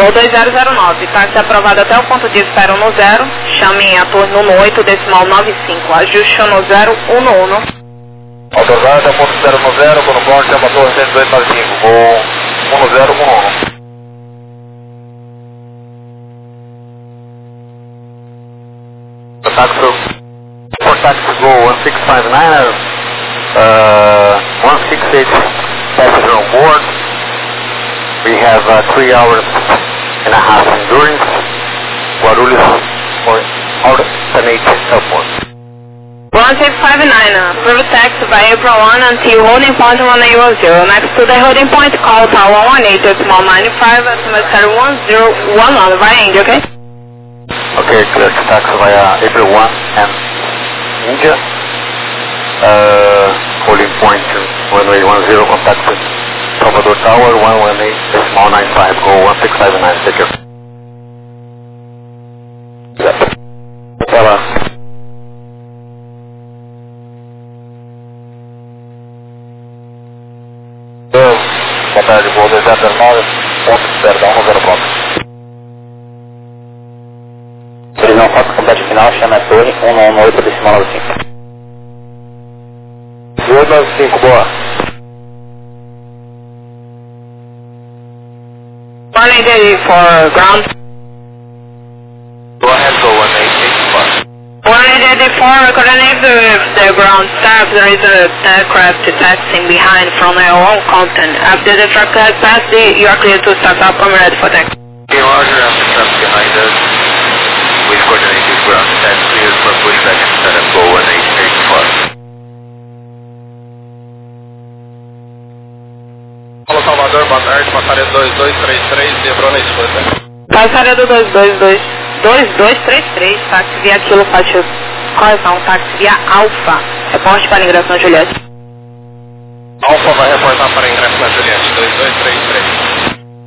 Voo 2009, táxi aprovado até o ponto de espera no 0, chame a torre no 8, decimal 95, ajuste no 011. Autorizado até o ponto de espera no 0, quando pode, chama a torre 10295, voo 1011. Taxi go 1659, 168 passenger on board. We have 3 hours and a half endurance. Guarulhos for alternate airport. 1659, approve taxi by April 1 until holding point 1810. Next to the holding point, call tower 18, decimal 95, estimate 1011, vai India, okay? Okay, clear to taxi via April 1 and India. Holding point 1810, contact Salvador Tower 118, decimal 95, go 1659, take care. Até lá. Boa tarde, voo 209, ponto de espera, 104. Previsão 4, combate final, chama a torre 118, decimal 95. 295, boa. 180 for ground. Go ahead, go 184. 184, coordinate the ground staff. There is a aircraft taxiing behind from your own content. After the truck has passed, you are clear to start up and ready for taxi. Okay, roger, after truck behind us. We've coordinated ground staff cleared for pushback and set up, go 184. Alô Salvador, boa tarde, passaria 2233, Zebrou na escuta. Passaria do 2233, táxi via Kilo Pátio, correção, táxi via Alfa, reporte para ingresso na Juliette. Alfa vai reportar para ingresso na Juliette, 2233.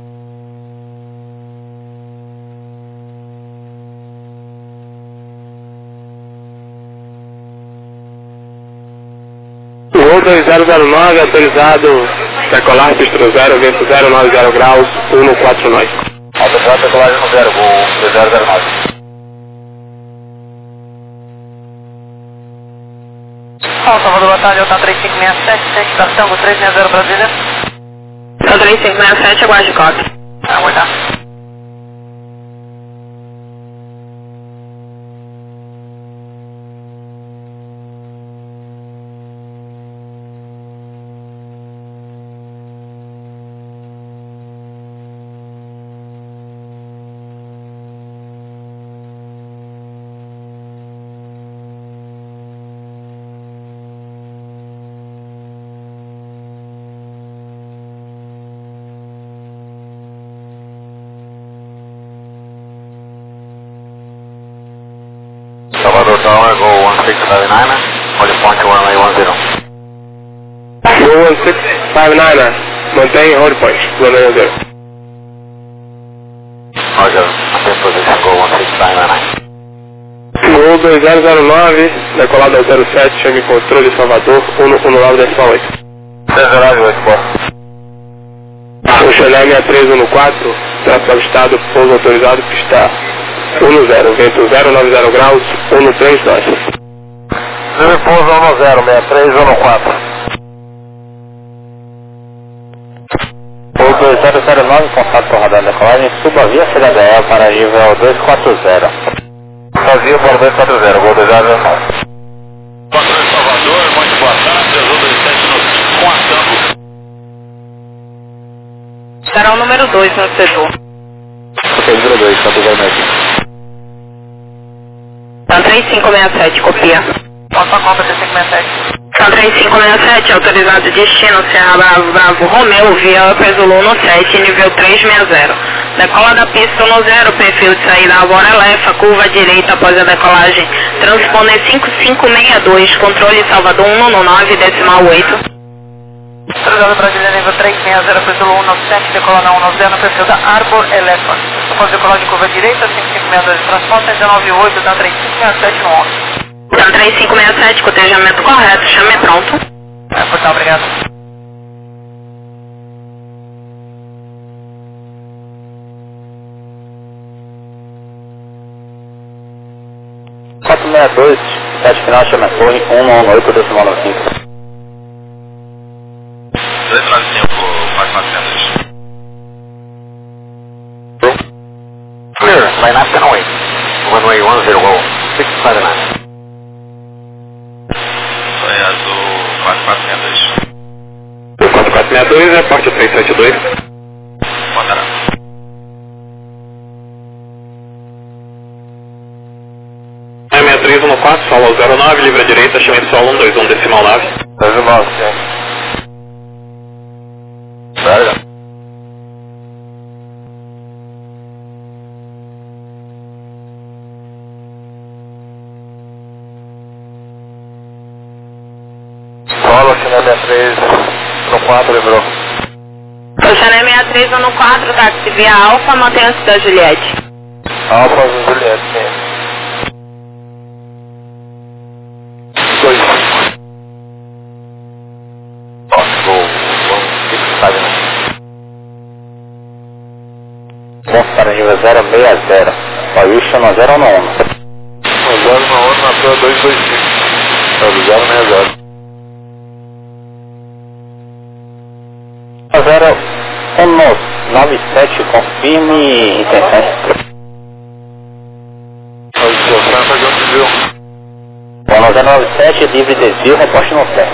Voo 2009, autorizado, decolar, pista 0, vento 090 graus, 149. Autorizado, decolagem no 0, voo 2009. Salvador, boa tarde, Delta 3567, estação 360 Brasília. Então 3567, aguarde cópia. Aguardar. Salvador Tower, go 1659, holding point 1810. Voo 1659, mantém hold point, 1810. Roger, maintain position, go 1659. Voo 2009, decolado ao 07, chame controle Salvador, 119 decimal 8. 308, boa. O Xaname a 314, tráfego avistado, pouso autorizado, pista 10, vento 090 graus, 132. Pouso 10, 6314. Pouso 2009, contato com o radar decolagem, suba via CDL para nível 240. Vazio para 240, voo 2009. Patrulha Salvador, muito boa tarde, Azul 27 com a Tango. Será o número 2 no setor. Ok, número 2, está tudo aqui. Então 3567, copia. Nossa conta 3567. Então 3567, autorizado destino Serra Bravo Romeu, via Pesulo no 7, nível 360. Decola da pista no 0, perfil de saída agora lefa, curva direita após a decolagem. Transponder 5562, controle Salvador 119, decimal 8. Autorizado Brasília nível 360, Pesulo 197, decola na 190 no perfil da Arbor Elephant. Após decolar de curva direita, 5562 de transporte, 198, dá 3567 no 11. Então 3567, cotejamento correto, chame pronto. Portal, obrigado. 462, 7 final, chama torre 198, decimal 95. 295, 492. Clear, line up 1008. Runway 10, 659. Sonho azul 4462. 4462, reporte 372. Mandará. É 6314, solo 09, livre à direita, chama solo 121, decimal 9. 219, sim. Sério? Solo, China 63, no 4, lembrou. China 6314, táxi via Alfa, mantenha-se da Juliette. Alfa, Juliette, sim. 2. Ponto para nível 060, Houston 0 na 1. 0 na 1 na tua 225, tá do 060. 097, confirme intenções. Bom, 097, livre desvio, reposte no pé.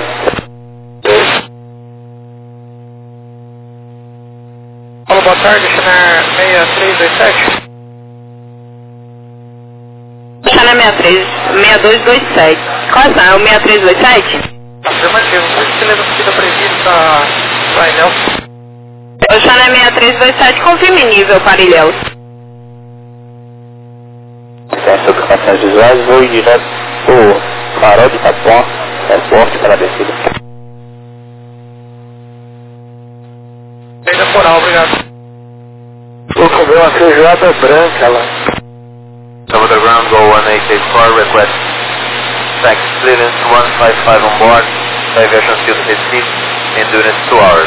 Alô, boa tarde, China 6327. China 6227. Qual é o 6327? Afirmativo, beleza, subida prevista para Ilhéus. O China 6327, confirme nível para Ilhéus. Tem subcações visuais, vou ir direto pro farol de Itapuã, reporte para a descida. Bem temporal, obrigado. Vou comer uma feijoada branca lá. Over the ground, go 1884, request tax clearance 155 on board, diversion field receipt, endurance 2 hours.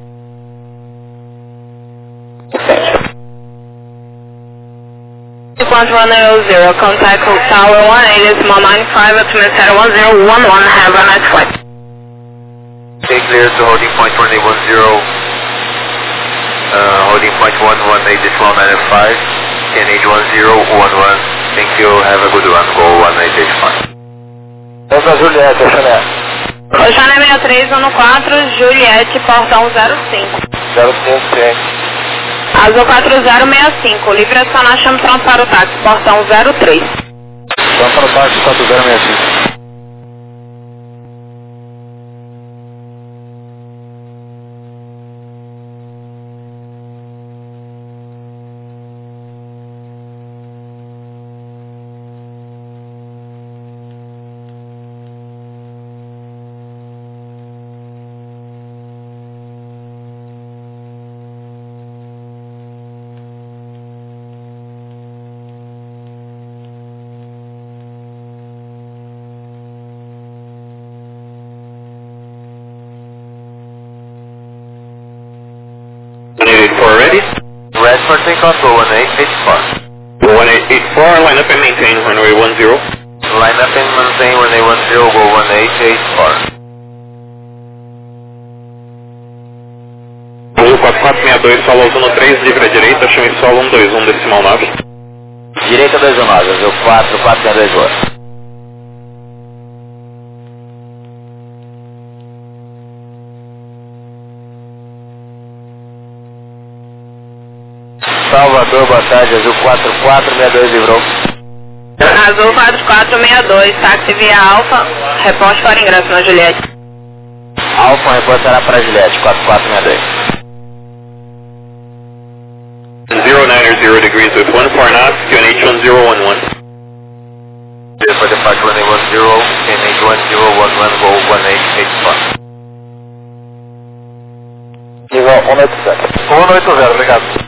Sequence 100, contact Tower 18.95, ultimate 1011, have a nice flight. Stay clear to holding point 1810, holding point 118.95, NH 1011, thank you, have a good one, go 1885. Essa Juliette, Chanel. O China 6314, Juliette, portão 05. 05, sim. Azul 4065, livre acionar, chame pronto para o táxi, portão 03. Então para o táxi 4065. Ready? Red for takeoff, go 1884. 1884, line up and maintain runway 10. Line up and maintain runway 10, go 1884. Azul 4462, solo 13, livre à direita, chame solo 121, decimal 9. Direita 219, Azul 4462. Salvador, boa tarde, Azul 4462, livrou. Azul 4462, táxi via Alfa, reporte para ingresso na Juliette. Alfa, reportará para Juliette, 4462. 090 degrees with 14 knots, QNH 1011. Clear for departure runway 10, NH 1011, go 1884. Nível 180. 180, obrigado.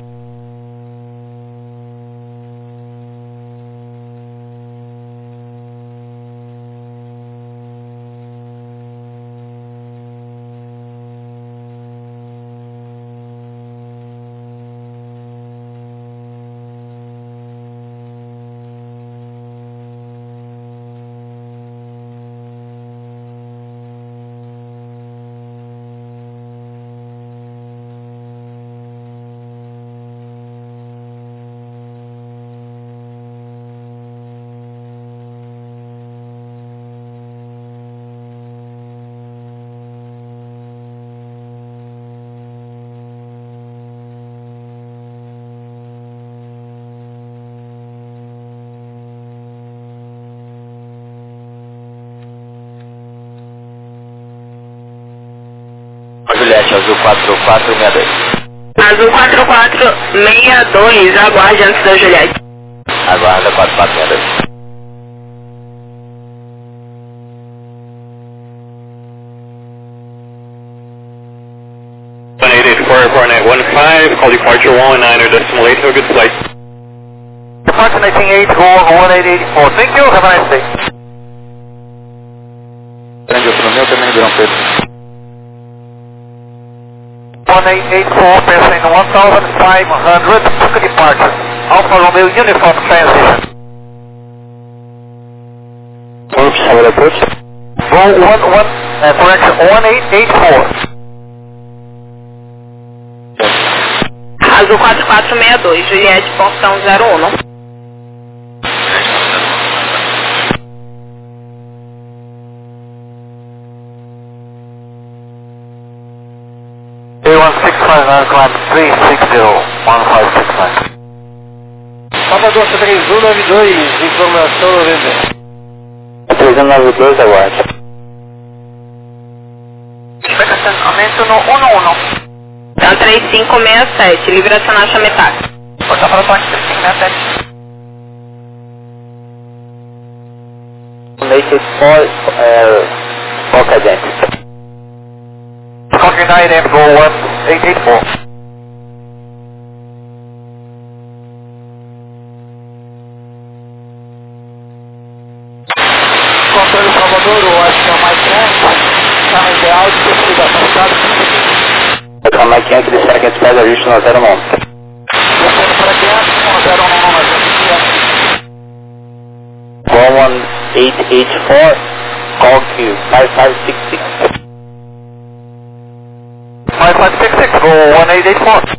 Azul 4462. Azul 4462, aguarde antes da Juliette. Aguarda 4462. 4884-4915, call departure 119.8, have a good flight. Departure 1984, thank you, have a nice day. Grande outro meu também, Ribeirão Preto. 1884, passing 1500, book departure. Alfa Romeo Uniform transition. Vamos para o approach. Correction 1884. Azul 4462, Juliette, portão 01. A1659, climb 360-1569. Salvador 3192, informação 90. 3192, aguarde. Estacionamento no 11. Então 3567, livre acionar Chametá. Porta para o toque 3567. Make it for cadente. Talking 9 and go 1884. Controle Salvador, eu acho que é o mais longo. Está no ideal de pesquisa avançada. A máquina que disser que a gente faz ajuste no 09. Descendo para dentro, no 41884, call queue 5566. 5566, go 1884.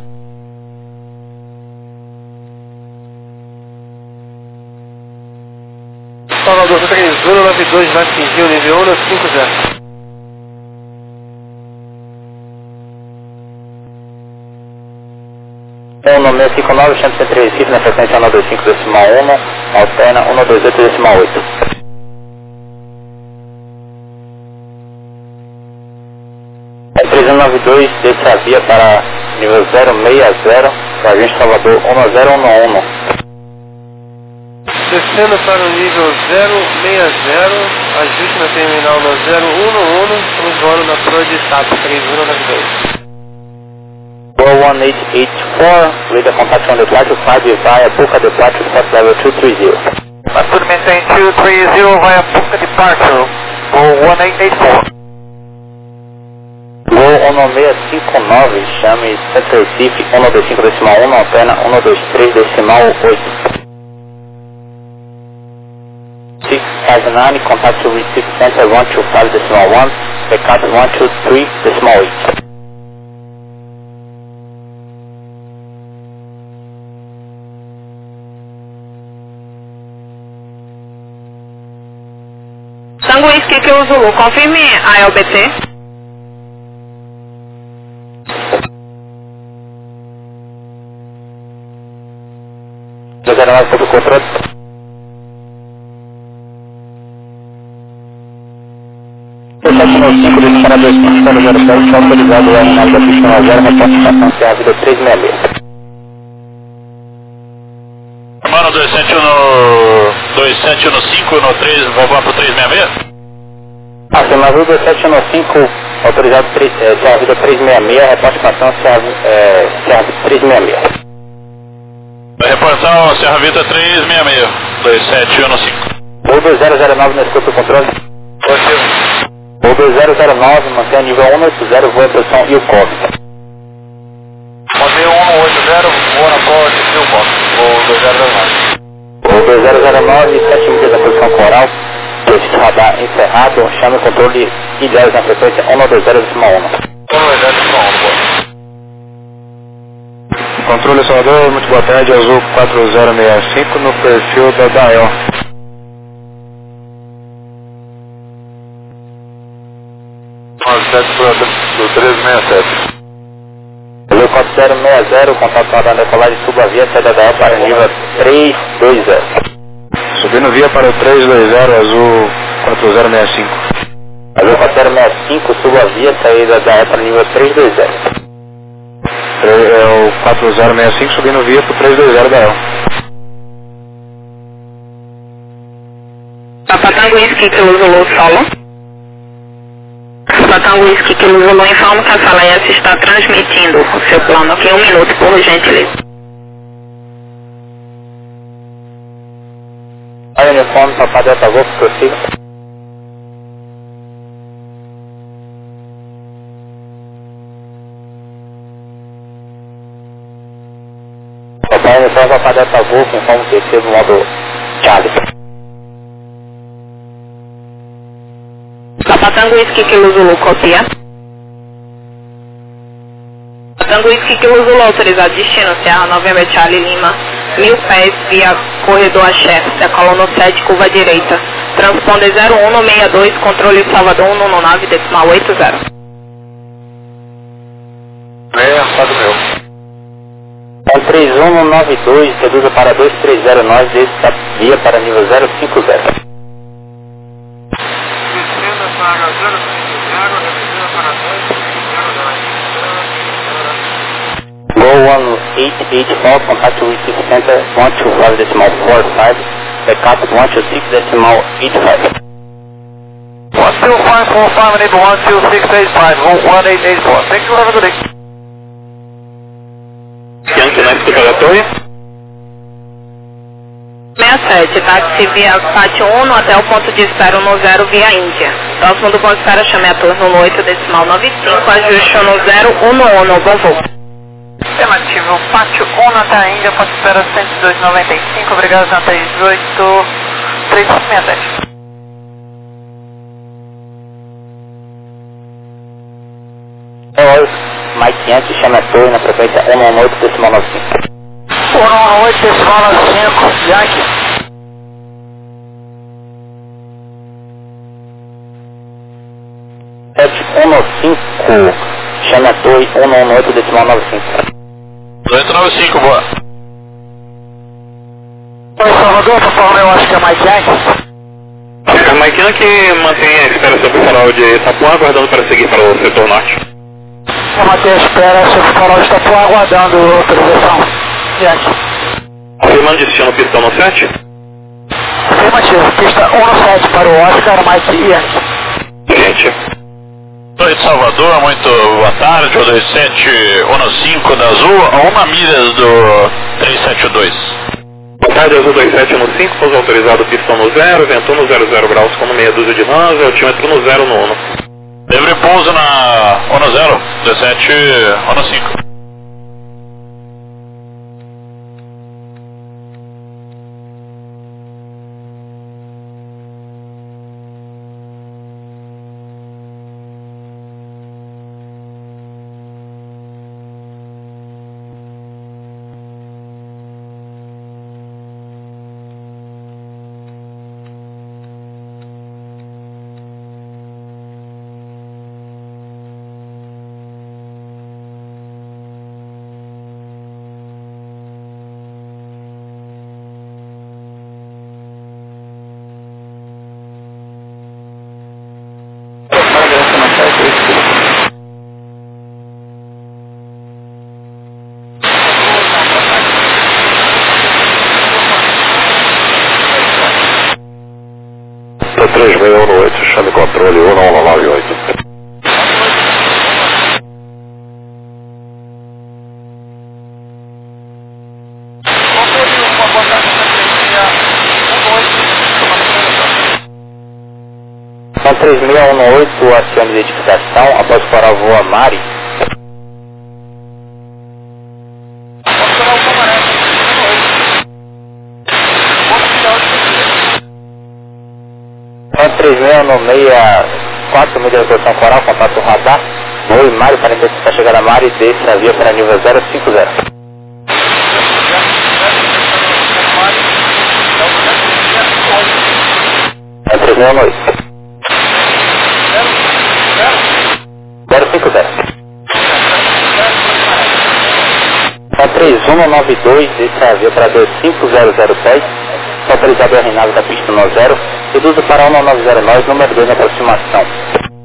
Salvador 3092, vai atingir o nível 150. O nome 59, chama-se entre Recife na frequência 125.1, alterna 128.8. É 392, desce a via para nível 060, para a gente Salvador 1011. Descendo para o nível 060, ajuste na terminal no 011, estamos voando na proa de TAP 3092. 41884, read the contact on the departure 5 via Boca departure port level 230. Master maintain 230 via Boca departure, go 1884. Gol 1659, chame Centro Recife 125.1, alterna 123.8. 659, contact to Recife Center 125.1, backup 123.8. Tango Whisky que o Zulu, confirme a LBT. Jogaram mais sobre o controle. O 795 desse para 2.007, está autorizado o aeronave da pista 0, reportação CA vida 366. Mano, 271 no 3, vou para o 366? Ah, sim, mas o 271.5, autorizado CA vida 366, reportação CA 366. Reportação Serra Vita 366, 27115. Voo 2009 na escuta do controle. Voo 2009, mantém nível 180, voa em posição Ilkov. Mantém 180, voa na prova de Ilkov, voo 2009. Voo 2009, 7 milhas da posição coral, esse radar encerrado, chame o controle ilhéus na frequência 120.1. Controle Salvador, muito boa tarde, Azul 4065 no perfil da DAEL. Do 367. Azul 4060, contato com a decolagem, suba a via, sai da DAEL para nível 320. Subindo via para o 320, Azul 4065. Azul 4065, suba a via, saída da para nível 320. É o 4065 subindo via pro 320 da El. Papa Tango Whisky Kilo Zulu solo. Papa Tango Whisky Kilo Zulu informa que a sala S está transmitindo o seu plano aqui 1 minuto, por gentileza. Olha o uniforme, Papa Delta Golf, prossiga. Papai uniforme, Papa Delta Golf, informa o TC do modo Charlie. Papa Tango Whisky Kilo Zulu, copia. Papa Tango Whisky Kilo Zulu autorizado, destino Serra November Charlie Lima, 1000 pés via corredor Axé, decola no 7, curva direita. Transponder 0162, controle Salvador 119, decimal 80. Faz o meu. 3192, reduza para 2309, desce da via para nível 050. Go 1884, contact with the center 125.45, backup 126.85. 12545, enable 12685, 1884. Thank you, have a good day. Yankee na escuta da torre. 67, táxi via pátio 1 até o ponto de espera no 0 via Índia. Próximo do ponto de espera, chame a torre no 8, decimal 95, ajuste no 011, bom voo. Afirmativo, pátio 1 até a Índia, ponto de espera 102,95, obrigado, Santa 18, 3567. Mike Yankee, chame a torre na frequência 118, decimal 95. 118, decimal 95, Yankee. Chame a torre 118, decimal 95. 295, boa. Oi, Salvador, por favor, eu acho que é Mike Yankee. A Mike Yankee mantém a espera sobre o farol de Itapuã, aguardando para seguir para o setor norte. Eu mantenho a espera sobre o farol de Itapuã, aguardando autorização. Yankee. Afirmando destino pistão no 7. Afirmativo, pista 17 para o Oscar, Mike Yankee. Gente. Oi, Salvador, muito boa tarde, o 2715 da Azul, a 1 milhas do 372. Boa tarde, Azul 2715, pouso autorizado pistão no 0, vento no 00 graus com meia dúzia de rãs, altímetro no 0 no 1. Livre pouso na 10, 1715. Para 3618, chame controle 1198. São 3618, acione de identificação, após parar o voo a Mari. São 3696, 4 milhas de posição coral, contato radar. Oi, Mari, 46 para chegar a Mari, desce a via para nível 050. É 3618. 050. São 3192, desce a via para 2500 pés. Autorizado a renave da pista no 0, reduzo para 1909, número 2 na aproximação.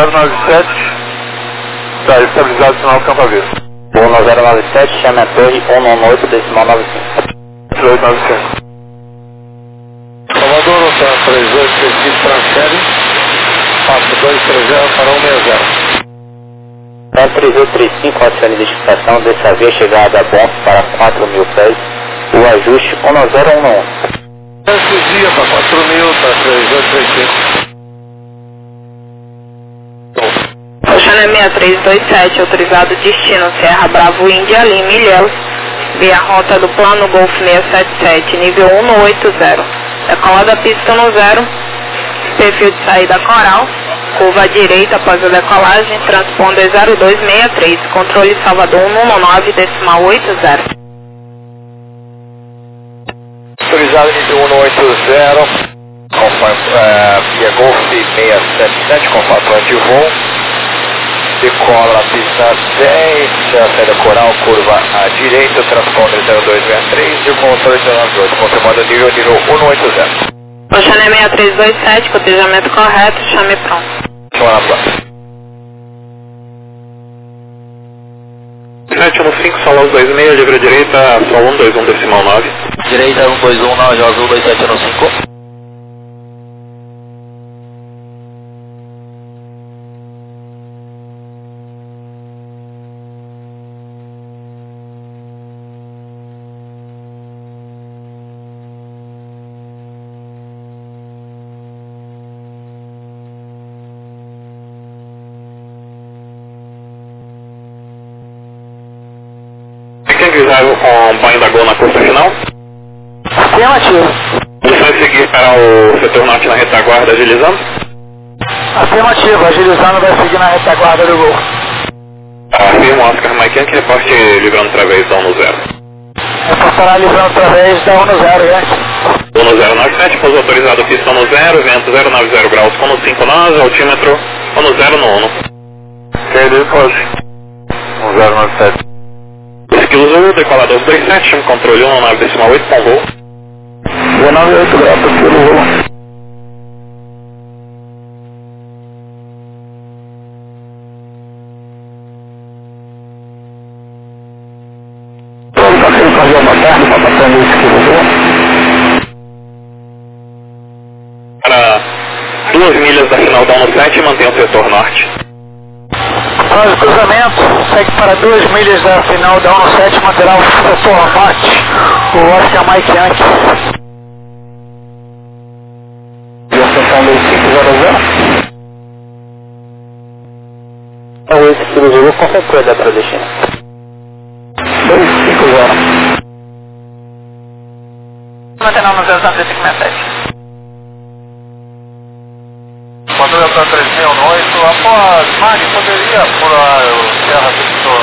1097. Está estabilizado o sinal do campo aviso. 1097, chame a torre 118, decimal 95. 3895. Salvador, Oceano 3835, transfere. Passo 230 para 160. 3835, adicione identificação, dessa via chegada a Bons para 4.000 pés, o ajuste 1011. Esse dia para 4.000, para 3835. Oceano 6327, autorizado destino Serra Bravo Índia Lima Ilhéus, via rota do plano Golf 677, nível 180. Decolada pista no 0, perfil de saída Coral, curva à direita após a decolagem, transponder 0263, controle Salvador 119, decimal 80. Autorizado nível 180, via Golf 677, com patrão de voo. Decola a pista 10, saída Coral, curva à direita, transponder 0263 e o controle 098, confirmando nível 180. Oceano 6327, cotejamento correto, chame pronto. Chama na placa. 715, sala 26, livre direita, sol 121, decimal 9. Direita 121, nave azul 2715. Quem quiser um banho da Gol na curva final? Afirmativo. Você vai seguir para o setor norte na retaguarda, agilizando? Afirmativo, agilizando vai seguir na retaguarda do Gol. Afirma Oscar Mike Yankee, reporte livrando através da 10. Reportará livrando através da 10, Yankee. 1097, pouso autorizado pista no 0, vento 090 graus com no 59, altímetro 10 no 1. Querido, pode. 1097. 2 kg, decolado 237, chame controle 19, decimal 8, com voo. 198 graus, pelo voo. Fazer uma tarde para passar nesse quilômetro. Para 2 milhas da final da 17, mantenha o setor norte. Faz o cruzamento, segue para 2 milhas da final da 17, manterá o setor norte, o Oscar Mike Yankee. E a estação 2500. O esse Kilo Zulu concentrou da para destino. 250. Mantenão no 03567. Patrulha para 368, após Mari, poderia apurar o Serra Victor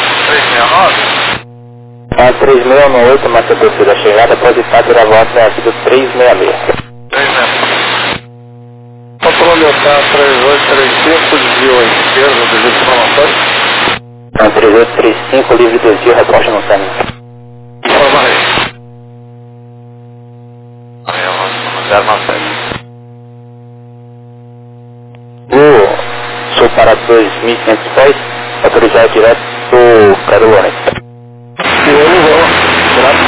369? A 3618, matador da chegada, pode estar pela volta aqui do 366. 366. Patrulha para 3835, desvio à esquerda, desvio de informações. 3835, livre desvio, reporte no término. Informa aí. Aí, eu vou 097. Sou para 2.500 pés, autorizado direto do Carolina. E eu vou, graças a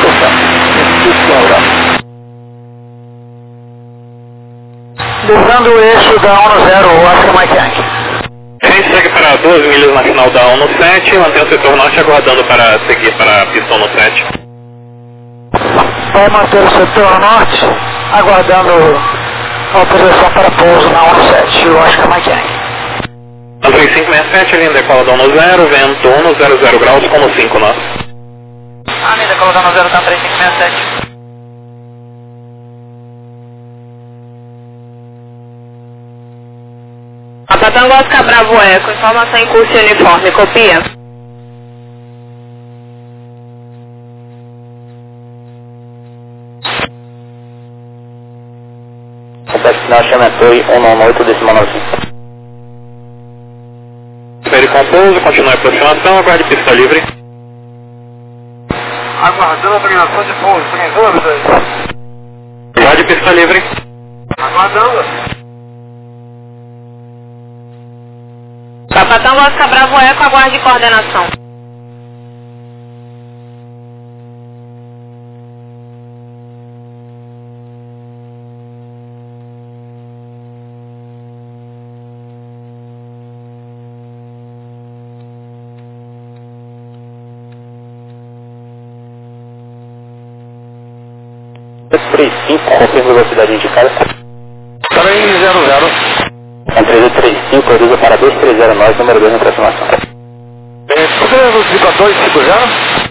Deus. Livrando o eixo da 10, o Oscar Mike Yankee. A gente segue para 2 milhas na final da 17, mantém o setor norte aguardando para seguir para a pista 17. Vai manter o setor norte, aguardando autorização para pouso na 17, o Oscar Mike Yankee. 3567, linha decola da 10, vento 100 graus com no 5 nós. A linha decola da 10 está 3567. Apatango Oscar Bravo Eco, informação em curso e uniforme, copia. Contato final, chame a torre 198, decimal 95. Espere com pouso, continue a aproximação, aguarde pista livre. Aguardando a obrigação de pouso, tem dúvidas? Aguarde pista livre. Aguardando. Tango Oscar Bravo Eco, aguarde coordenação. Confirma a velocidade indicada. 300. 1335, conduza para 2309, número 2 na aproximação. Fica 250.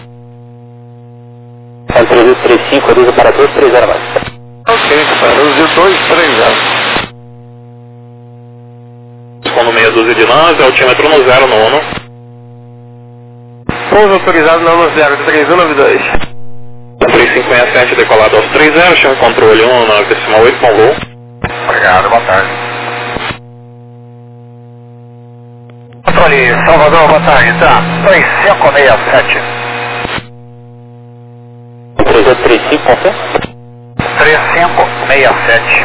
1335, conduza para 2309. Ok, reduziu 230. Respondo meia dúzia de nós, altímetro no 0 no 1. Pouso autorizado no 3192. 3567 decolado aos 30, chama controle 1,9,8 com voo. Obrigado, boa tarde. Controle Salvador, boa tarde, tá? 3567. 3835, confirma? 3567.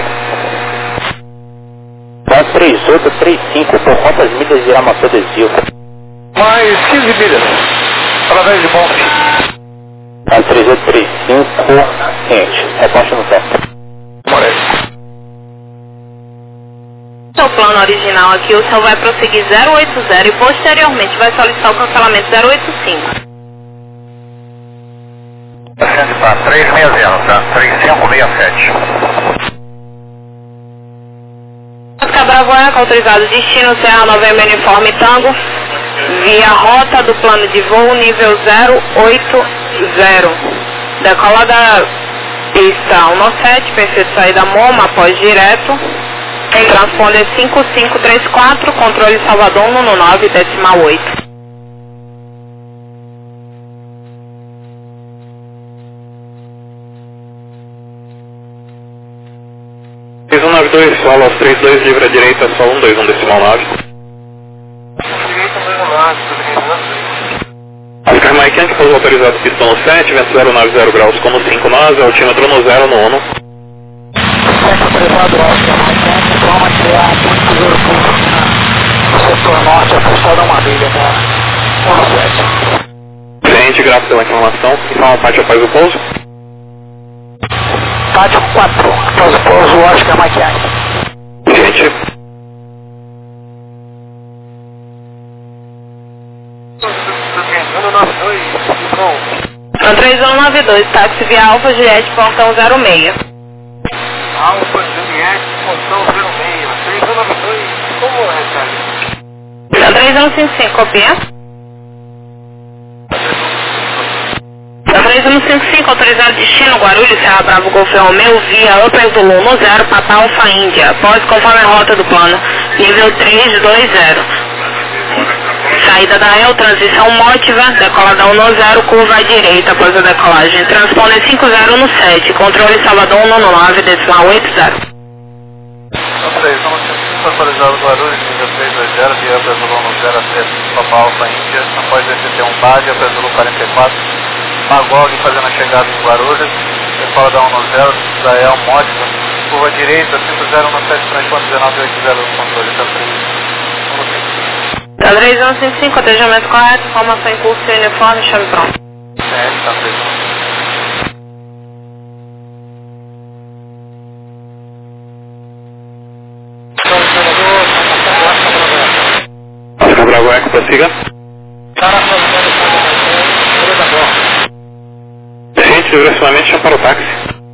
3835, por quantas milhas irá manter desvio? Mais 15 milhas. Através de Bonfim. 3835, ciente. Reposta no tempo. Morei. O plano original aqui, o senhor vai prosseguir 080 e posteriormente vai solicitar o cancelamento 085. Ascende para 360, tá? 3567. Oscar Bravo Eco, autorizado destino Serra Novembro Uniforme Tango, via rota do plano de voo nível 080. Decola da pista 17, perfil de saída MOMA, após direto. Transponder 5534, controle Salvador 119, decimal 8. Fiz 192, solo aos 32, livre à direita, só 121 decimal 9. Oscar Mike Yankee, pouso autorizado pistão no 7, vento 090 graus como 5 nós, altímetro no 0 no 1. Autorizado Oscar Mike Yankee, toma criar muito no setor norte, afastado a uma milha, tá? 17. Ciente, grato pela informação. Informa a parte após o pouso. Tático 4, após o pouso Oscar Mike Yankee. Ciente. Então 3192, táxi via Alfa Juliette, portão 06. Alfa Juliette, portão 06, 3192, como é, cara? Então 3155, copia. Então 3155, autorizado destino Guarulhos, Serra Bravo Golf Romeo, via Upper Zulu no 0, Papa Alfa Índia, após conforme a rota do plano, nível 320. Saída da El, transição Mótiva, decola da 110, curva à direita após a decolagem. Transponder 50 no 7, controle Salvador 119, decimal 80. Autorizado Guarulhos, nível 320, via Zulu no 0 a 3, Papa Alfa Índia, após DCT1 Base, Zulu 44, Magog fazendo a chegada em Guarulhos, decola da 110, Israel Mótiva, curva à direita, 50 no 7, transponder 1980, controle da 3. 3155, atendimento correto, informação em curso e uniforme, chave pronto. Oscar Bravo Eco, prossiga. Ciente, direcionamento, chama para o táxi.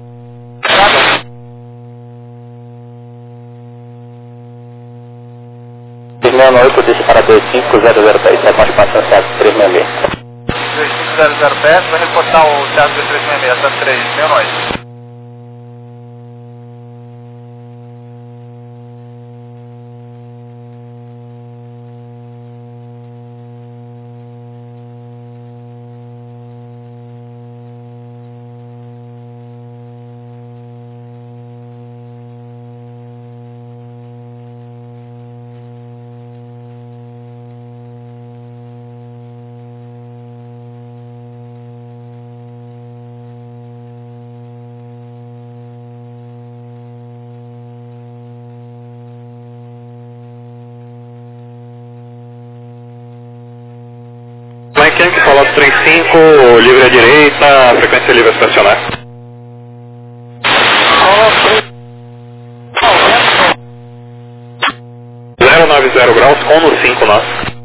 368, deixa para 25010, reposta para Santiago 366. 25010, vai reportar o Thiago de 366, tá 369. Yankee, fala 35, livre à direita, frequência livre a estacionar. 090 graus, 1 no 5 nós.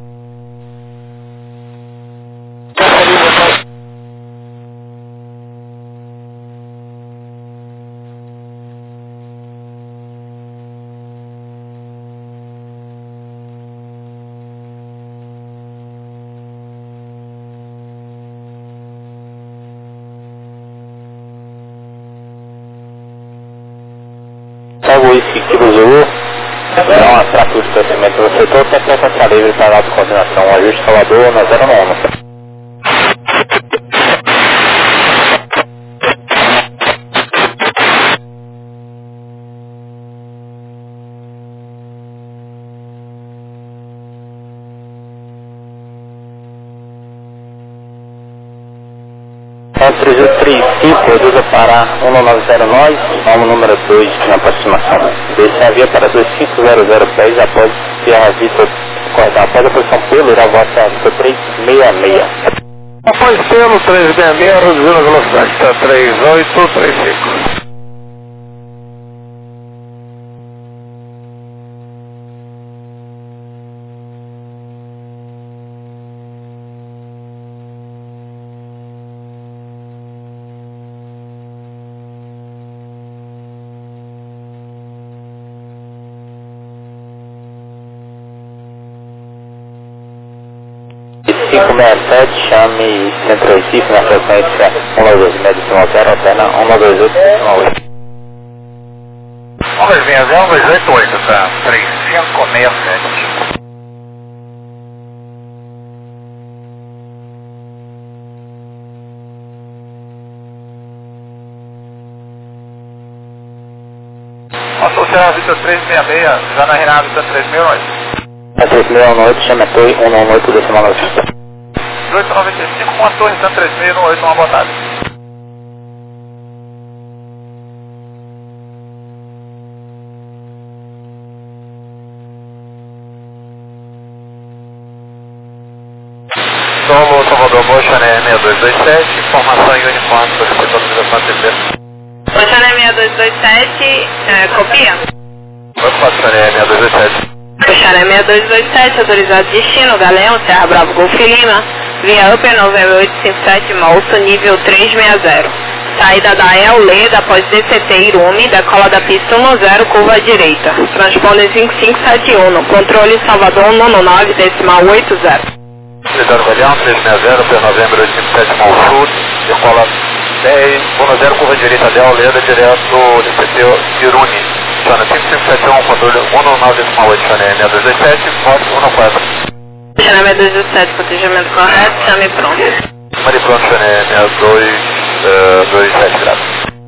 Salvo Whisky Kilo Zulu, é uma trato do estacionamento do setor, tem frequência livre para a coordenação, ajuste Salvador na 091. Ponto 335, reduza para 1909, vamos número 2 na aproximação. Desce a via para 2500 pés após Sierra Vista, após a posição pelo, irá volta 366. Após pelo 366, reduzindo a velocidade, está 3835. Chame Centro Recife na frequência 192 médio 0, alterna 198. 126, tá? 3567. Passou Serra Vista 366, já na Renata Vista 3008. A 3008, chama a torre 198 decimal 9. 1895 com a torre Santa 3618, uma boa tarde. Solo Salvador Mocha, né, 6227, informação em uniforme para a autorização terceira. Mocha, né, 6227, copia? Opa, né, 6227. Puxaré 6227, autorizado destino, Galeão, Serra Bravo, Golf Lima, via Upper 9857, Molso, nível 360. Saída da Leda após DCT Irume, decola da pista 10, curva à direita. Transponder 5571, controle Salvador 99, decimal 80. Unidade Galeão, 360, Upper Novembro 857, Molso, decola 10, 10, curva à direita, Leda, direto DCT Irume. Chana 5571, controle 199,8, Chana 6227, moto 14. Chana 6227, protegimento correto, chame pronto. Chame pronto, Chana 227 graus.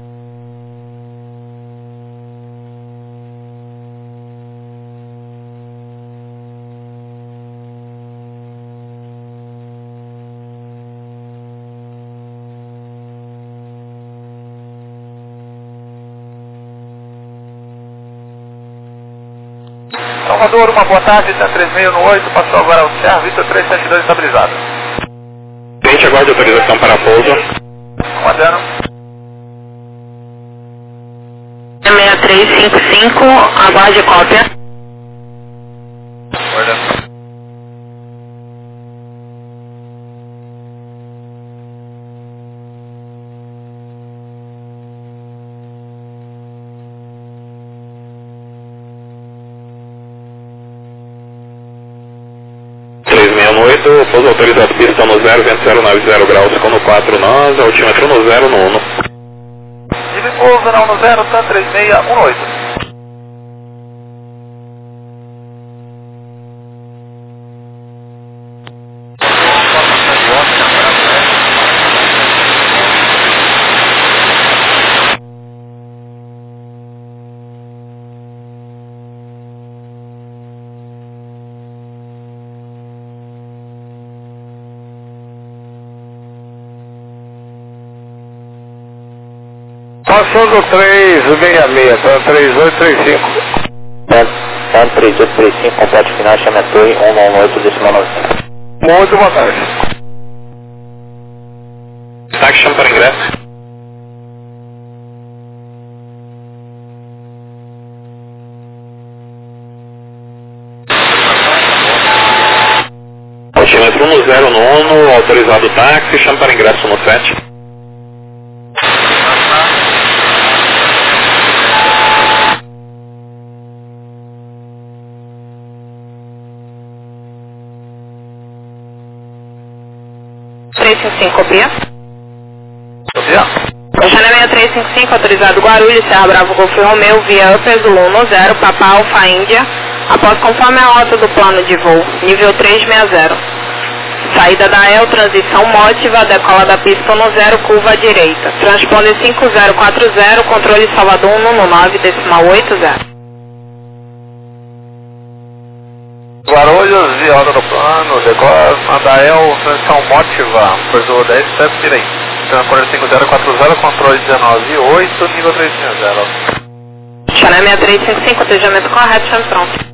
Salvador, uma boa tarde, está 3618, passou agora o Serra Vista 372 estabilizado. Gente, aguarde autorização para pouso. Comandando. 6355, aguarde cópia. Guardando. Pouso autorizado, pista no 0, vento 090 graus, com no 4 nós, altímetro no 0 no 1. Livre pouso, não no 0, tá 3618. Passando 366, tá 3835. Ponto 3835, complete final, chama a torre 198, decimal 9. Muito boa tarde. táxi, chama para ingresso. Altímetro 10 no ONU, autorizado o táxi, chama para ingresso no 7. Copia. Copia. Janela 6355, autorizado Guarulhos, Serra Bravo, Golf Romeu, via Upper Zulu 10, Papa Alfa Índia, após conforme a rota do plano de voo, nível 360. Saída da EL, transição mótiva, decola da pista 10, curva à direita. Transponder 5040, controle Salvador 119,80. Guarulhos, via rota do plano, decola, Andael, transição mótiva, Porto 10, step direito. Transponder 5040, controle 19,8, nível 360. Janela 6355, atendimento correto, chame pronto.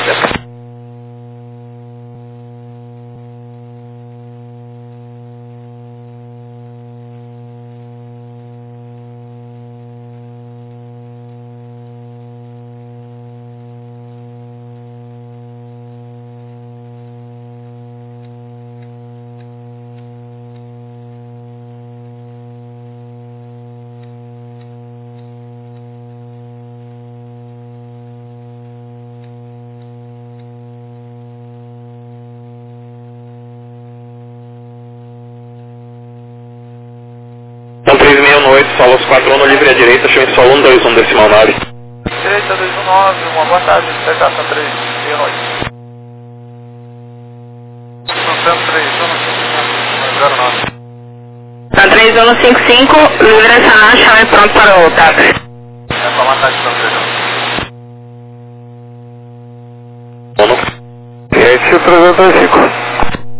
Então 3618, solos 4 no livre à direita, chame só 121 decimal 9. Direita 219, uma boa tarde, expectação 368. Sucesso 3109. Tá 3155, livre a chame pronto para o táxi. É para matar de São ONU. Esse 335.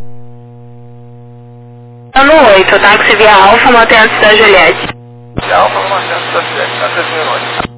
Ano 8, táxi via Alfa, mantém antes da Juliette. De Alfa, mantém antes da Juliette, tá 368.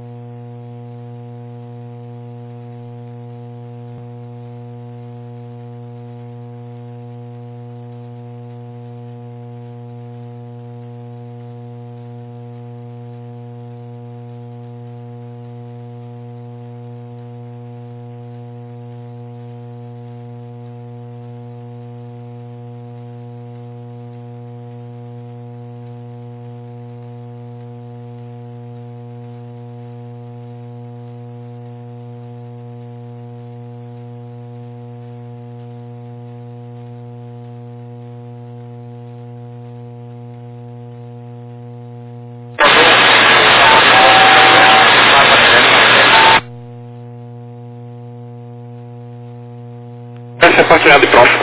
Essa é partilhada e pronto.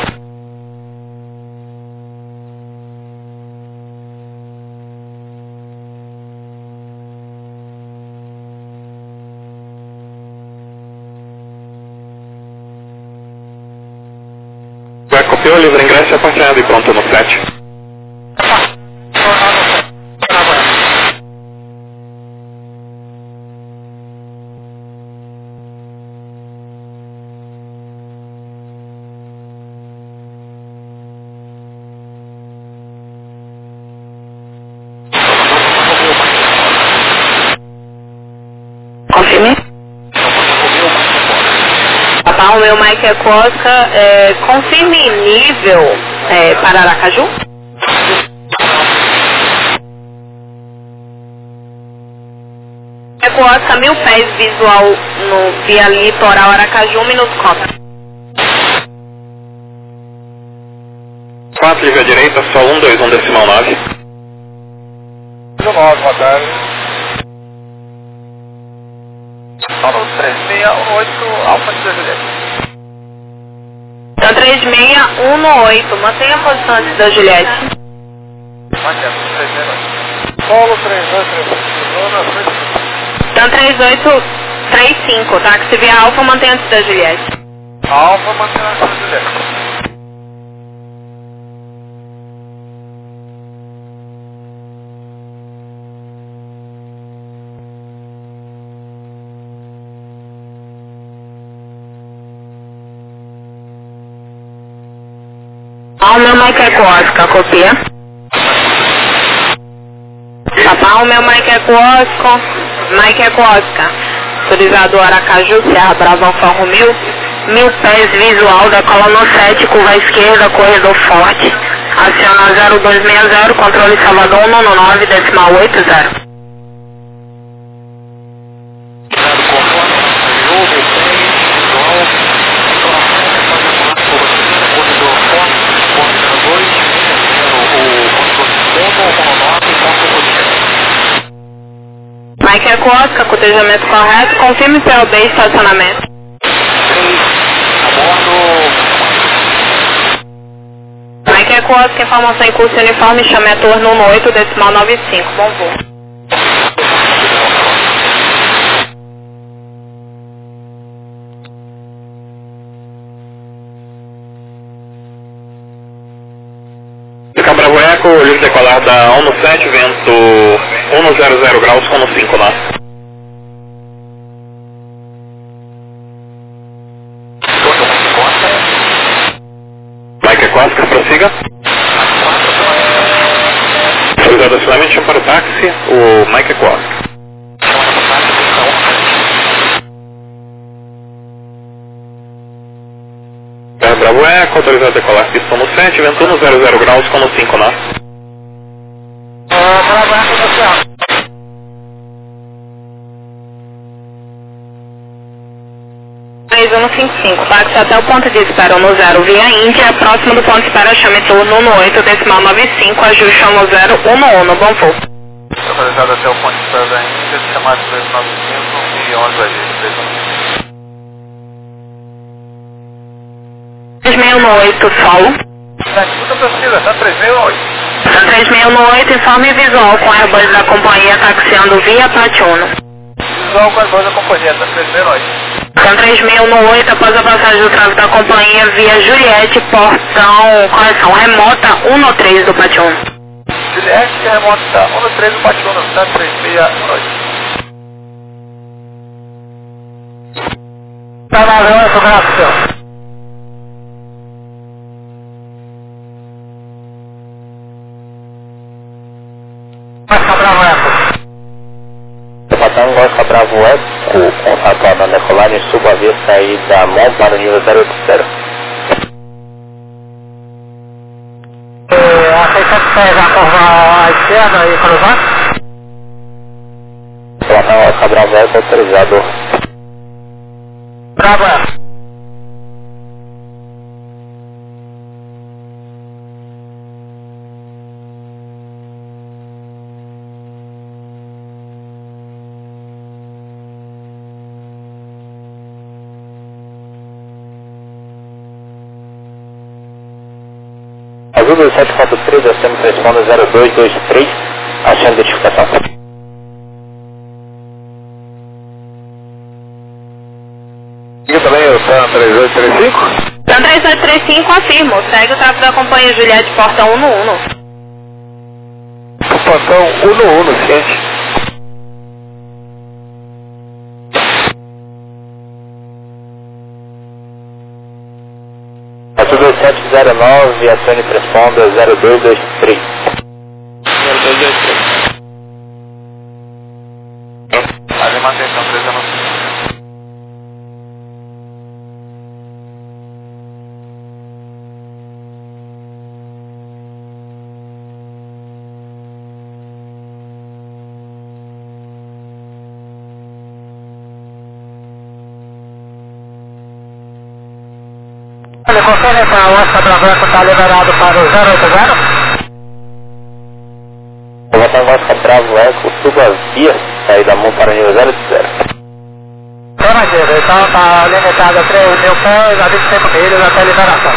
Já copiou o livre ingresso é partilhado e pronto no 7. Confirme. Papa, o meu Mike é Costa, confirme nível para Aracaju. É Costa, 1000 pés visual no via litoral Aracaju, minuto conta. 4 livre à direita, só 121 decimal 9. 19, boa tarde. Falou 3618, Alfa de Juliette. Então 3618, mantenha a posição antes da Juliette. Mantendo, 368. Polo 3235, zona 3. Então 3835, táxi via Alfa, mantenha antes da Juliette. Alfa mantendo antes da Juliette. O meu Mike é Oscar, copia. Romeo Mike Eco Oscar, autorizado Aracaju, Serra Brava Alfa Romeo, 1000 pés visual da coluna 7, curva esquerda, corredor forte, aciona 0260, controle Salvador 119, decimal 80. Mike Eco Oscar, cotejamento correto, confirme POB e estacionamento. Mike Eco Oscar, informação em curso uniforme, chame a torre no 8, decimal 95, bom voo. Bravo Eco, livre decolar da 117, vento 100 graus com 5 lá. Mike Eco Oscar, prossiga. Autorizado acionamento, chama para o táxi, o Mike Eco Oscar. Bravo Eco, autorizado a decolar pista no 7, vento 100 graus com 5 lá. Bravo Eco, oficial. 3155, táxi até o ponto de espera no 0 via Índia, próximo do ponto de espera chame turno no 8, decimal 95, ajuste no 011, bom voo. Localizado até o ponto de espera da Índia, chamado 295 e 11 ajuste, 36 no 8, solo. Tudo precisa, tá 368. São 36 no 8, informe visual com Airbus da companhia taxiando via Platiuno. Visual com Airbus da companhia, tá 368. São 3000 no 8, após a passagem do tráfego da companhia via Juliette, portão, correção remota 1-3 do Platiuno. Juliette, remota 1-3 do Platiuno, tá 368. Tá na hora, coração. Bravo Eco. Patão Oscar Bravo Eco, contato na decolagem, suba a via saída MON para o nível 080. Aceitando pegar a curva à esquerda e cruzar? Patão Oscar Bravo Eco, autorizado. Bravo Eco. Azul 2743, acendo responda 0223, achando identificação. Diga também o TAM 3835? TAM 3835, afirmo, segue o tráfego da companhia Juliette, portão 1-1. Portão 1-1, ciente. Azul 2709, acione responda 0223. 0223. Ali manutenção 319. Olha, confere se a Oscar Bravo Eco está liberado para o 080? Patão Oscar Bravo Eco, suba a via saída MON para o nível 080. Imagina, então está limitado a 3.000 pés, a 25 milhas até a liberação.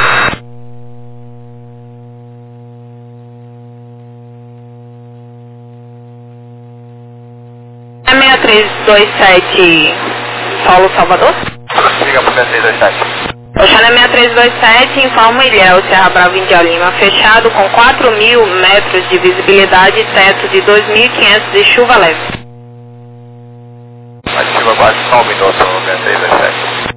É 6327, Paulo Salvador? Liga pro 6327. Oxana 6327, informa Ilhéu, Serra Brava Índia Lima, fechado com 4.000 metros de visibilidade e teto de 2.500 de chuva leve. Ativa base só um minuto, 6327.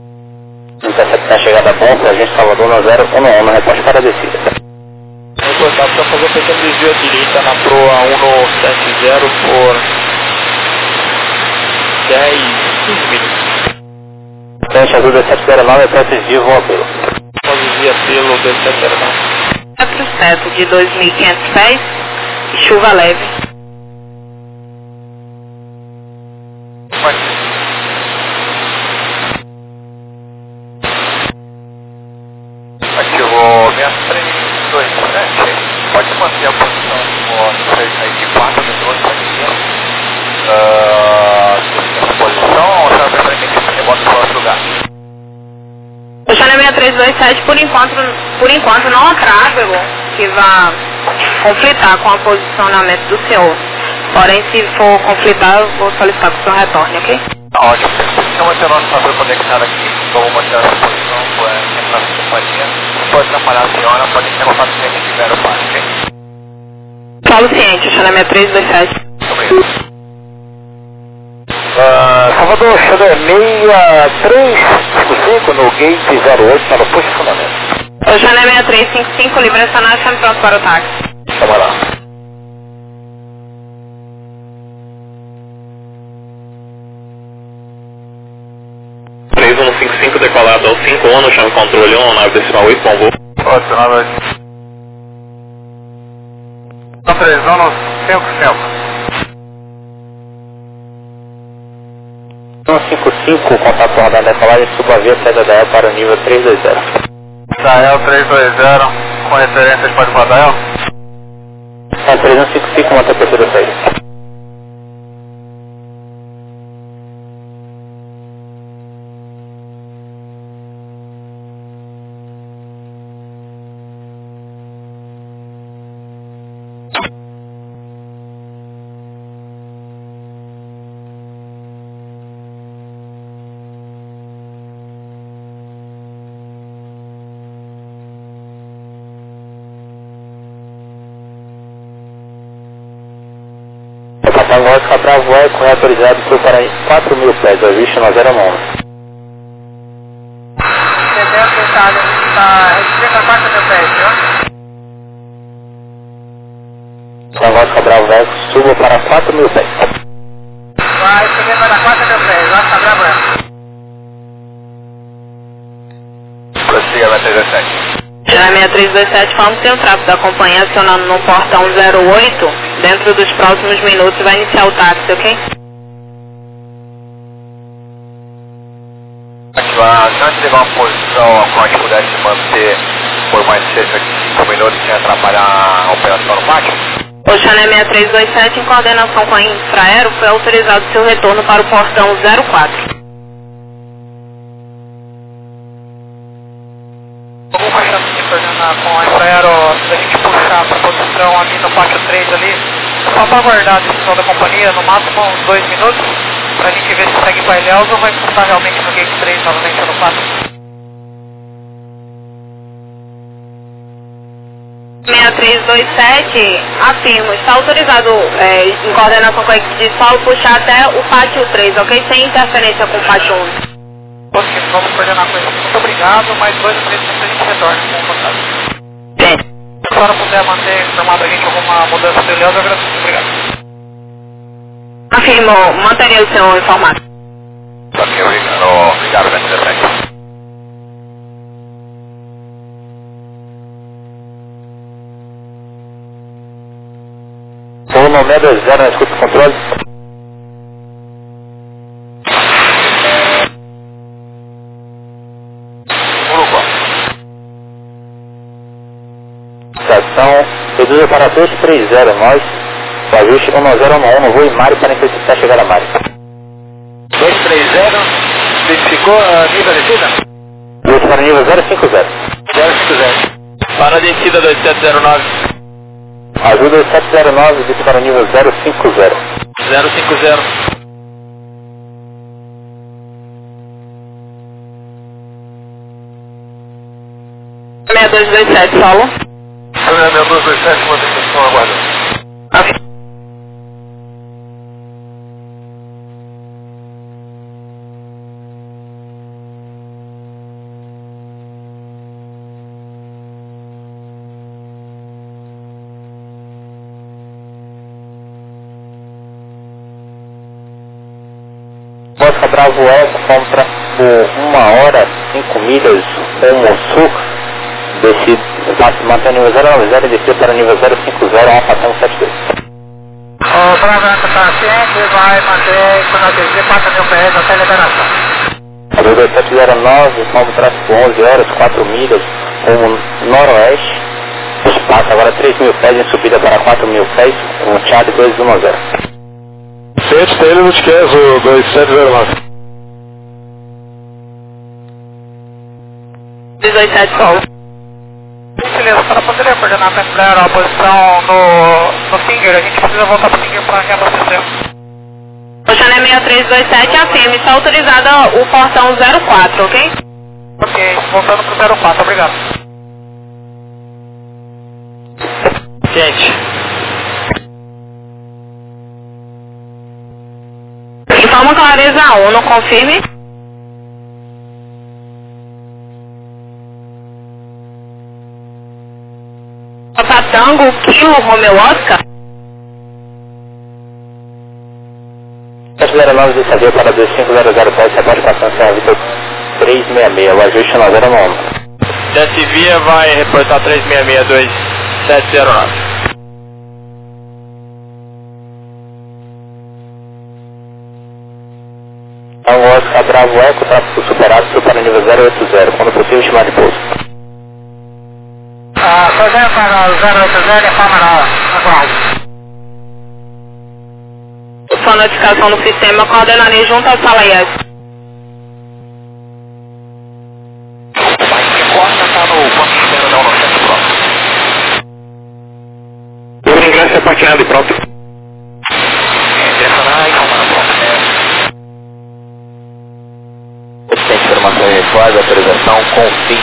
Interceptar a chegada bom, agente Salvador no 011, resposta para a descida. Resposta Dá para fazer um pequeno desvio à direita na proa 170 por 10, 15 minutos. Frente azul 2709, até desvio, vou abrir. Pode desviar pelo 2709. Teto de 2.500 pés, chuva leve. Ativou 6327. Pode manter a posição de 4 minutos aqui. Essa posição ou você vai preferir que você bota para outro lugar? O Channel 6327 por enquanto não há tráfego que vá conflitar com o posicionamento do senhor. Porém, se for conflitar, eu vou solicitar que o senhor retorne, ok? Ótimo. Então vai ter o nosso pastor conectado aqui. Vamos manter essa posição com a nossa companhia. Não pode atrapalhar a senhora, pode ter contato com quem tiver o passe, ok? Falo ciente, o Channel 6327. Muito obrigado. Salvador, Channel 6355 no gate 08 para o posicionamento. O Channel 6355, livre acionagem, pronto para o táxi. Vamos lá. Decolado ao 5-1 no chão controle 1, nave decimal 8, bom voo. Ótimo, na noite. 3 anos, 5-5. 155, contato com a radar decolagem, suba a via saída da EL para o nível 320. Dael 320, com referências para o Dael? É 3155, uma temperatura 6. Oscar Bravo Eco é autorizado por para 4.000 pés, ajuste na 011. Entendeu que está restrito a 4.000 pés, viu? Oscar Bravo Eco, suba para 4.000 pés. Vai seguir para 4.000 pés, Oscar Bravo Eco. Prossiga, vai 317. Já 6327, falando que tem o tráfego da companhia acionando no portão 08, dentro dos próximos minutos vai iniciar o táxi, ok? Ativar, se antes de levar uma posição a qual a gente pudesse manter por mais cerca de 5 minutos sem atrapalhar a operação no pátio? O Channel 6327, em coordenação com a Infraero, foi autorizado seu retorno para o portão 04. Vamos baixando aqui com a Infraero, se a gente puxar para a posição ali no pátio 3 ali, só para aguardar a decisão da companhia, no máximo uns 2 minutos, para a gente ver se segue para Ilhéus ou vai passar realmente no gate 3 novamente no 4. 6327, afirmo, está autorizado em coordenação com a equipe de solo puxar até o pátio 3, ok? Sem interferência com o pátio 1. Ok, vamos coordenar com isso. Muito obrigado, mais 2 ou 3 minutos a gente retorna com o contato. Bem. Se a senhora puder manter informado a gente alguma mudança do Ilhéus, eu agradeço. Obrigado. Afirmo, manteria o senhor informado. Ok, obrigado, 317. Volume 620, na escuta de controle. Estação, reduza para 230, nós, o ajuste 1011, no voo em Mari para intensificar a chegada a Mari. 230, identificou a nível de descida? Ajuste para nível 050. 050. Para a descida 2709. Ajuda 709, ajuste para nível 050. 050. 6227, solo. 6227, mantém posição aguardando. Ok. Oscar Bravo Eco, contra por 1 hora, 5 milhas, rumo sul, mantém o nível 090 e descer para o nível 050, Alfa Tango 72. O Bravo Eco está ciente, vai manter quando atingir 4.000 pés até liberação. A 2709, como tráfego 11 horas, 4 milhas, rumo noroeste, passa agora 3.000 pés em subida para 4.000 pés, um Charlie 210. Ciente dele no Tiquez, o 2709. 287 Sol. Beleza, para poder coordenar melhor a posição no Finger, a gente precisa voltar para o Finger para reabastecer. Oceané 6327, afirme, está autorizada o portão 04, ok? Ok, voltando para o 04, obrigado. Ciente. Informa clareza 1, não confirme. Papa Tango, Kilo, Romeo Oscar. 709 de Savia para 2500 pés, repórte passando sem a vida 366, o ajuste na 091. Desce via vai reportar 366 2709. Tango Oscar Bravo Eco, tráfego superado, para o nível 080, quando possível chamar de pouso. Fazendo para o 080 e Palmará, aguarde. Sua notificação no sistema, coordenarei junto à sala IES. Costa está no ponto de espera da 197 pronto. O ingresso é patinado e pronto. Direcionar e calmar pronto. Tem informação em faz, autorização com fim.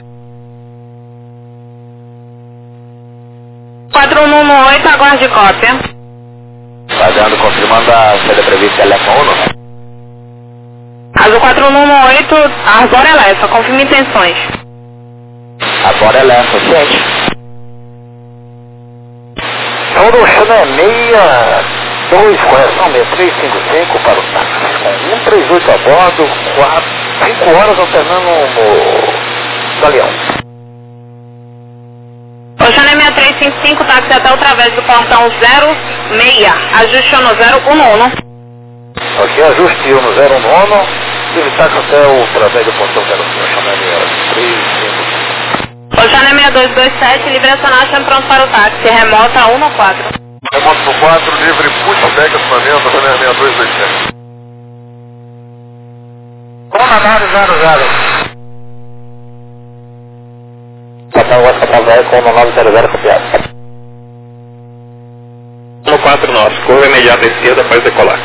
4118, aguarde cópia. Fazendo, confirmando a saída prevista telefone 1. Azul 4118, Arbor Elefa, confirme intenções. Agora é leva, ciente. Todo China 62, correção 6355 para o táxi, com 138 a bordo, 5 horas alternando no Galeão. Oceané 6355, táxi até através do portão 06, ajuste no 011. Ok, ajuste no 019, e táxi até o através do portão 05, China 355. Oceané 6227, livre acionagem pronto para o táxi, remota 114. Remoto por 4, livre, puxa, pega acionamento, China 6227. Comandante 00. Tango Oscar Bravo Eco, 1900 copiado. 149, curva imediata à esquerda após decolar.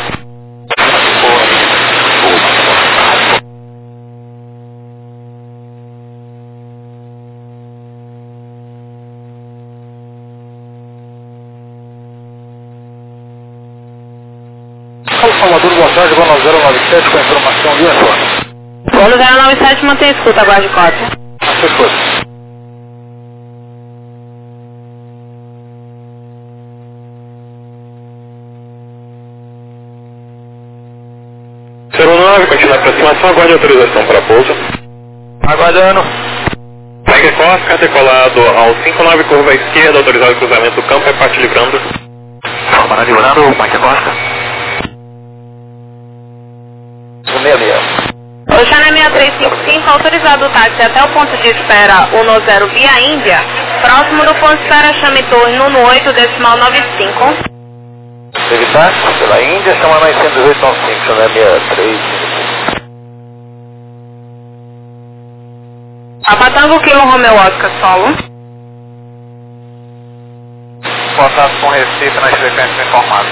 Salvador, boa tarde, Bono 097 com a informação de Antônio. Bônus 097, mantém escuta, aguarde cópia. Essas coisas. Continua a aproximação, aguarde autorização para pouso. Aguardando. Tiger Oscar, decolado ao 59, curva à esquerda, autorizado cruzamento do campo, é parte livrando. Palmará livrando, Mike Costa. 166. Oceané 6355, autorizado o táxi até o ponto de espera 10 via Índia, próximo do ponto de espera chame turno no 8 decimal 95. Evitar, pela Índia, chama mais 11895, China 6355. Papa Tango, Kilo, Romeo Oscar, solo. Contato com Recife nas frequências informadas.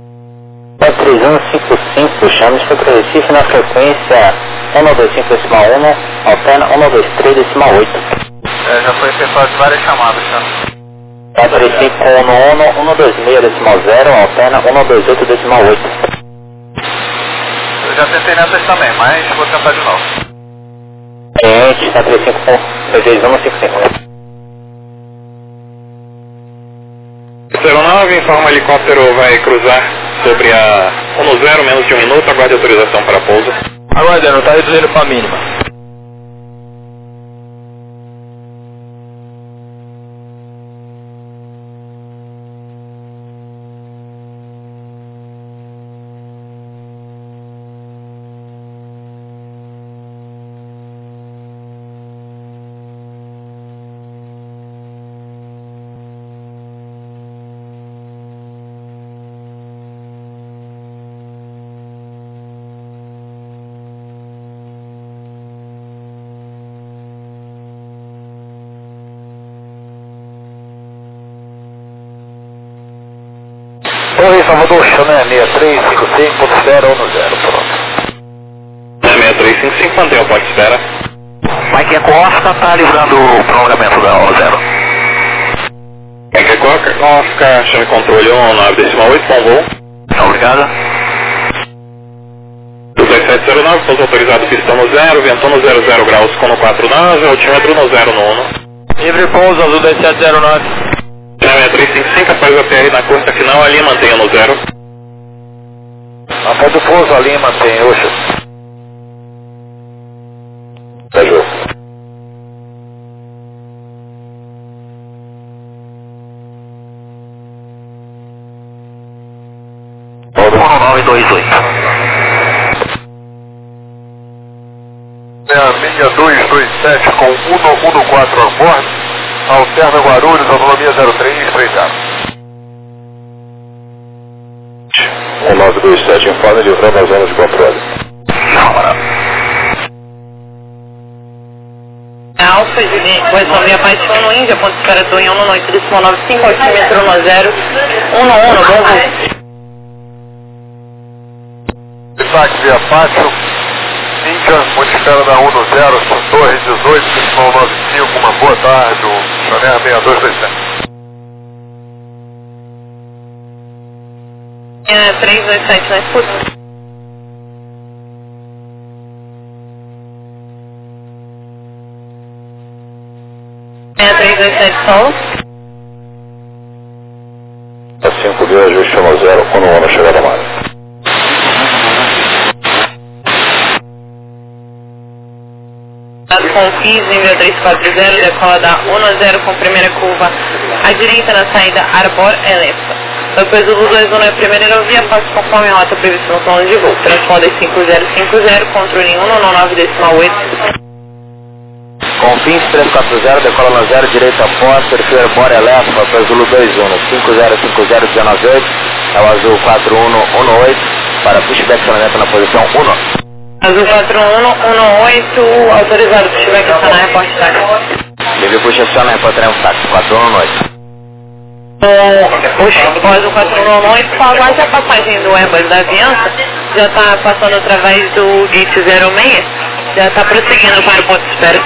3155, chame para Recife na frequência 125.1, alterna 123.8. Já foi efetuado várias chamadas, tá? 435 com 126.0, alterna 128.8. Eu já tentei nessas também, mas vou tentar de novo. Cliente, 435 com 6155. 09, informa helicóptero vai cruzar sobre a 10, menos de 1 minuto, aguarde autorização para pouso. Aguardando, tá reduzindo para a mínima. Oi, Salvador, Channel 6355.010, pronto. 6355, mantém o ponto de espera. Mike Costa está livrando o prolongamento da 10. Mike Costa, chame controle 19,8, bom voo. Obrigado. 2709, pouso autorizado, pista no 0, vento no 00 graus, com no 49, altímetro no 0 no 1. Livre pouso, azul 2709. 6355, após a PR na curta final, ali mantenha no 0. Após o pouso, ali mantém, oxo. Beijo. Todo 1928. 6227 com 114 a bordo, alterna Guarulhos, autonomia 0330. 1927, informe de livrando a zona de controle. Alfa, Juliette, posição via Paixão no Índia, ponto de espera do Ion no noite, decimal 95, altímetro no 0, 1 no 1, bom voo. Destaque via Pátio, Índia, modificada da 1 no 0, Torre 18, decimal 95, uma boa tarde, o Channel 6227. 327 na escuta. É 327 Sol. A 5 de ajuste no 0, com no 1 na chegada máxima. Com FIS, nível 340, decola da 10 com primeira curva à direita na saída Arbor Elefa. Depois do 21 é a primeira aerovia, passo conforme a rota prevista no plano de voo. Transponder 5050, controle 199,8. Com fins 340, decola na 0, direita após, perfil Arbor Elefa, para Zulu 21, 5050-198, é o azul 4118, para pushback acionamento na posição 1. Azul 4118, autorizado pushback acionar reporte táxi. Livre push aciona reportar um táxi, 4118. O Azul 4118, só aguarde a passagem do Airbus da Avianca, já está passando através do gate 06, já está prosseguindo para o ponto de espera.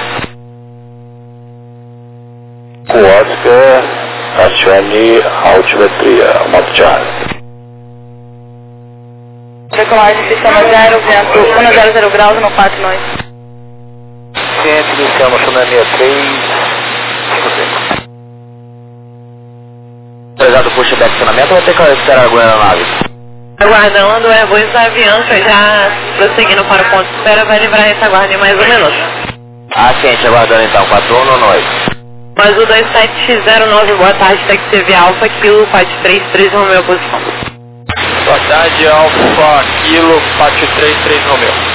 Oscar, acione altimetria, Monte Charlie. Decolagem pista no 0, vento 100 graus no 4 nós. Ciente, iniciamos Channel 6355. Autorizado pushback acionamento ou vai ter que esperar a aeronave? Aguardando o Airbus da Avianca, já prosseguindo para o ponto de espera, vai livrar essa guarda em mais um minuto. Ciente, aguardando então, 4118. Azul 2709, boa tarde, taxi via Alfa, Kilo 433, Romeu, posição. Boa tarde, Alfa, Kilo 433 Romeu.